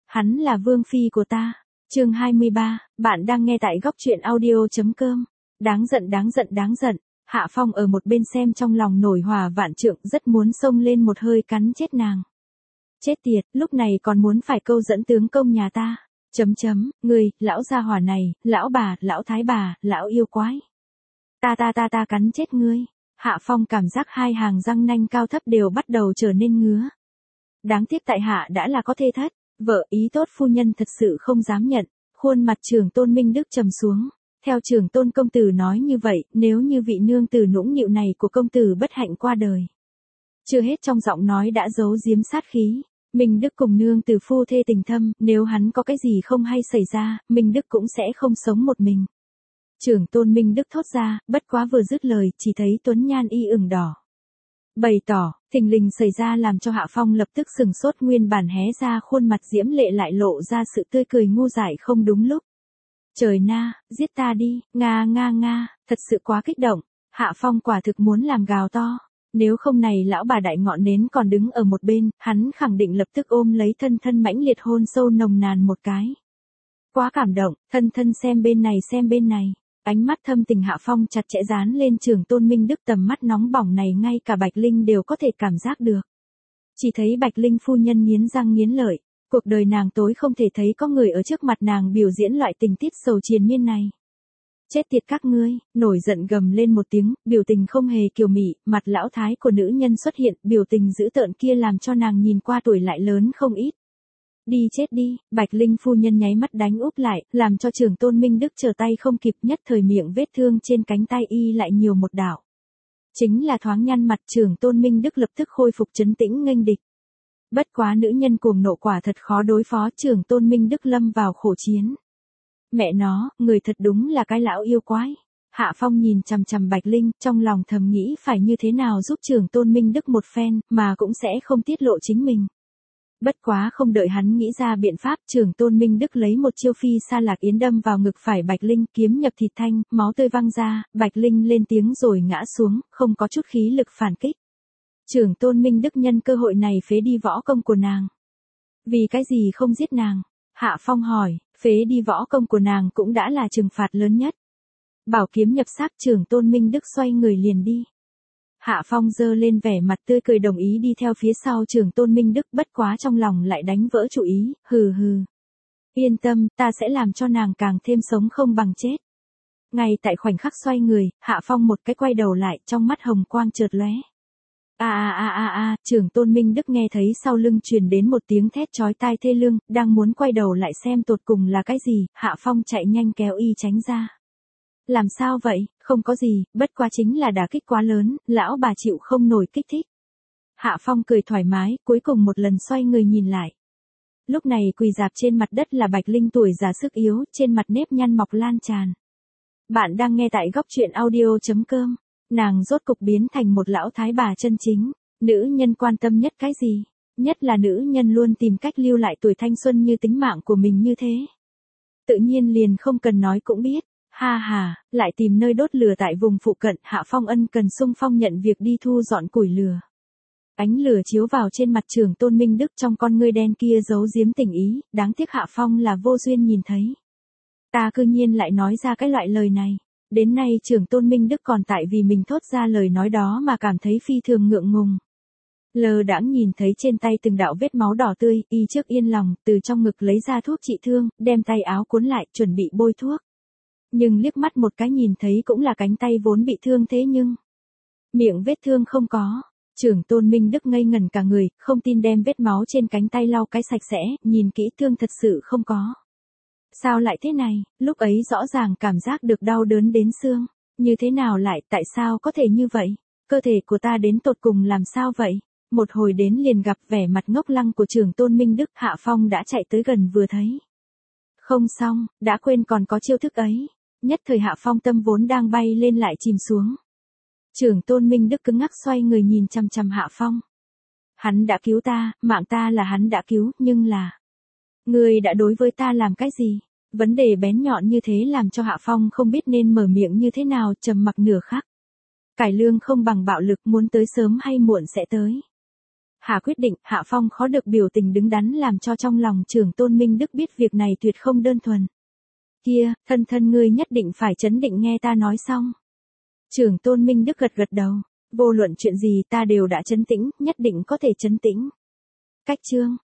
Hắn là vương phi của ta. Chương 23, bạn đang nghe tại góc truyện audio.com. Đáng giận đáng giận đáng giận. Hạ Phong ở một bên xem trong lòng nổi hỏa vạn trượng, rất muốn xông lên một hơi cắn chết nàng. Chết tiệt, lúc này còn muốn phải câu dẫn tướng công nhà ta. Ngươi, lão gia hỏa này, lão bà, lão thái bà, lão yêu quái. Ta cắn chết ngươi. Hạ Phong cảm giác hai hàng răng nanh cao thấp đều bắt đầu trở nên ngứa. Đáng tiếc tại hạ đã là có thê thất, vợ ý tốt phu nhân thật sự không dám nhận. Khuôn mặt Trưởng Tôn Minh Đức trầm xuống. Theo Trưởng Tôn công tử nói như vậy, nếu như vị nương tử nũng nịu này của công tử bất hạnh qua đời. Chưa hết trong giọng nói đã giấu giếm sát khí. Minh Đức cùng nương tử phu thê tình thâm, nếu hắn có cái gì không hay xảy ra, Minh Đức cũng sẽ không sống một mình. Trưởng Tôn Minh Đức thốt ra, bất quá vừa dứt lời, chỉ thấy tuấn nhan y ửng đỏ. Bày tỏ, thình lình xảy ra làm cho Hạ Phong lập tức sừng sốt, nguyên bản hé ra khuôn mặt diễm lệ lại lộ ra sự tươi cười ngu dại không đúng lúc. Trời na, giết ta đi, nga, thật sự quá kích động. Hạ Phong quả thực muốn làm gào to. Nếu không này lão bà đại ngọn nến còn đứng ở một bên, hắn khẳng định lập tức ôm lấy thân mãnh liệt hôn sâu nồng nàn một cái. Quá cảm động, thân xem bên này. Ánh mắt thâm tình Hạ Phong chặt chẽ dán lên Trưởng Tôn Minh Đức, tầm mắt nóng bỏng này ngay cả Bạch Linh đều có thể cảm giác được. Chỉ thấy Bạch Linh phu nhân nghiến răng nghiến lợi, cuộc đời nàng tối không thể thấy có người ở trước mặt nàng biểu diễn loại tình tiết sầu triền miên này. Chết tiệt các ngươi, nổi giận gầm lên một tiếng, biểu tình không hề kiều mị, mặt lão thái của nữ nhân xuất hiện, biểu tình dữ tợn kia làm cho nàng nhìn qua tuổi lại lớn không ít. Đi chết đi, Bạch Linh phu nhân nháy mắt đánh úp lại, làm cho Trưởng Tôn Minh Đức trở tay không kịp, nhất thời miệng vết thương trên cánh tay y lại nhiều một đạo. Chính là thoáng nhăn mặt, Trưởng Tôn Minh Đức lập tức khôi phục trấn tĩnh nghênh địch. Bất quá nữ nhân cuồng nộ quả thật khó đối phó, Trưởng Tôn Minh Đức lâm vào khổ chiến. Mẹ nó, người thật đúng là cái lão yêu quái. Hạ Phong nhìn chằm chằm Bạch Linh, trong lòng thầm nghĩ phải như thế nào giúp Trưởng Tôn Minh Đức một phen, mà cũng sẽ không tiết lộ chính mình. Bất quá không đợi hắn nghĩ ra biện pháp, Trưởng Tôn Minh Đức lấy một chiêu phi sa lạc yến đâm vào ngực phải Bạch Linh, kiếm nhập thịt thanh, máu tươi văng ra, Bạch Linh lên tiếng rồi ngã xuống, không có chút khí lực phản kích. Trưởng Tôn Minh Đức nhân cơ hội này phế đi võ công của nàng. Vì cái gì không giết nàng? Hạ Phong hỏi, phế đi võ công của nàng cũng đã là trừng phạt lớn nhất. Bảo kiếm nhập xác, Trưởng Tôn Minh Đức xoay người liền đi. Hạ Phong giơ lên vẻ mặt tươi cười đồng ý đi theo phía sau Trưởng Tôn Minh Đức, bất quá trong lòng lại đánh vỡ chủ ý, hừ. Yên tâm, ta sẽ làm cho nàng càng thêm sống không bằng chết. Ngay tại khoảnh khắc xoay người, Hạ Phong một cái quay đầu lại, trong mắt hồng quang chợt lóe. Trưởng Tôn Minh Đức nghe thấy sau lưng truyền đến một tiếng thét chói tai thê lương, đang muốn quay đầu lại xem tột cùng là cái gì, Hạ Phong chạy nhanh kéo y tránh ra. Làm sao vậy, không có gì, bất quá chính là đả kích quá lớn, lão bà chịu không nổi kích thích. Hạ Phong cười thoải mái, cuối cùng một lần xoay người nhìn lại. Lúc này quỳ rạp trên mặt đất là Bạch Linh tuổi già sức yếu, trên mặt nếp nhăn mọc lan tràn. Bạn đang nghe tại góc truyện audio.com. Nàng rốt cục biến thành một lão thái bà chân chính. Nữ nhân quan tâm nhất cái gì? Nhất là nữ nhân luôn tìm cách lưu lại tuổi thanh xuân như tính mạng của mình như thế. Tự nhiên liền không cần nói cũng biết. Ha, lại tìm nơi đốt lửa tại vùng phụ cận, Hạ Phong ân cần xung phong nhận việc đi thu dọn củi lửa. Ánh lửa chiếu vào trên mặt Trưởng Tôn Minh Đức, trong con ngươi đen kia giấu giếm tình ý, đáng tiếc Hạ Phong là vô duyên nhìn thấy. Ta cư nhiên lại nói ra cái loại lời này. Đến nay Trưởng Tôn Minh Đức còn tại vì mình thốt ra lời nói đó mà cảm thấy phi thường ngượng ngùng. Lờ đãng nhìn thấy trên tay từng đạo vết máu đỏ tươi, y trước yên lòng, từ trong ngực lấy ra thuốc trị thương, đem tay áo cuốn lại, chuẩn bị bôi thuốc. Nhưng liếc mắt một cái nhìn thấy cũng là cánh tay vốn bị thương thế nhưng miệng vết thương không có. Trưởng Tôn Minh Đức ngây ngẩn cả người, không tin đem vết máu trên cánh tay lau cái sạch sẽ, nhìn kỹ thương thật sự không có. Sao lại thế này, lúc ấy rõ ràng cảm giác được đau đớn đến xương, như thế nào lại, tại sao có thể như vậy, cơ thể của ta đến tột cùng làm sao vậy? Một hồi đến liền gặp vẻ mặt ngốc lăng của Trưởng Tôn Minh Đức, Hạ Phong đã chạy tới gần vừa thấy. Không xong, đã quên còn có chiêu thức ấy. Nhất thời Hạ Phong tâm vốn đang bay lên lại chìm xuống. Trưởng Tôn Minh Đức cứng ngắc xoay người nhìn chằm chằm Hạ Phong. Hắn đã cứu ta, mạng ta là hắn đã cứu, nhưng là... Ngươi đã đối với ta làm cái gì? Vấn đề bén nhọn như thế làm cho Hạ Phong không biết nên mở miệng như thế nào, trầm mặc nửa khắc. Cải lương không bằng bạo lực, muốn tới sớm hay muộn sẽ tới. Hạ quyết định, Hạ Phong khó được biểu tình đứng đắn làm cho trong lòng trưởng Tôn Minh Đức biết việc này tuyệt không đơn thuần. Kia, thân thân ngươi nhất định phải trấn định nghe ta nói xong. Trưởng Tôn Minh Đức gật gật đầu, vô luận chuyện gì ta đều đã trấn tĩnh, nhất định có thể trấn tĩnh. Cách chương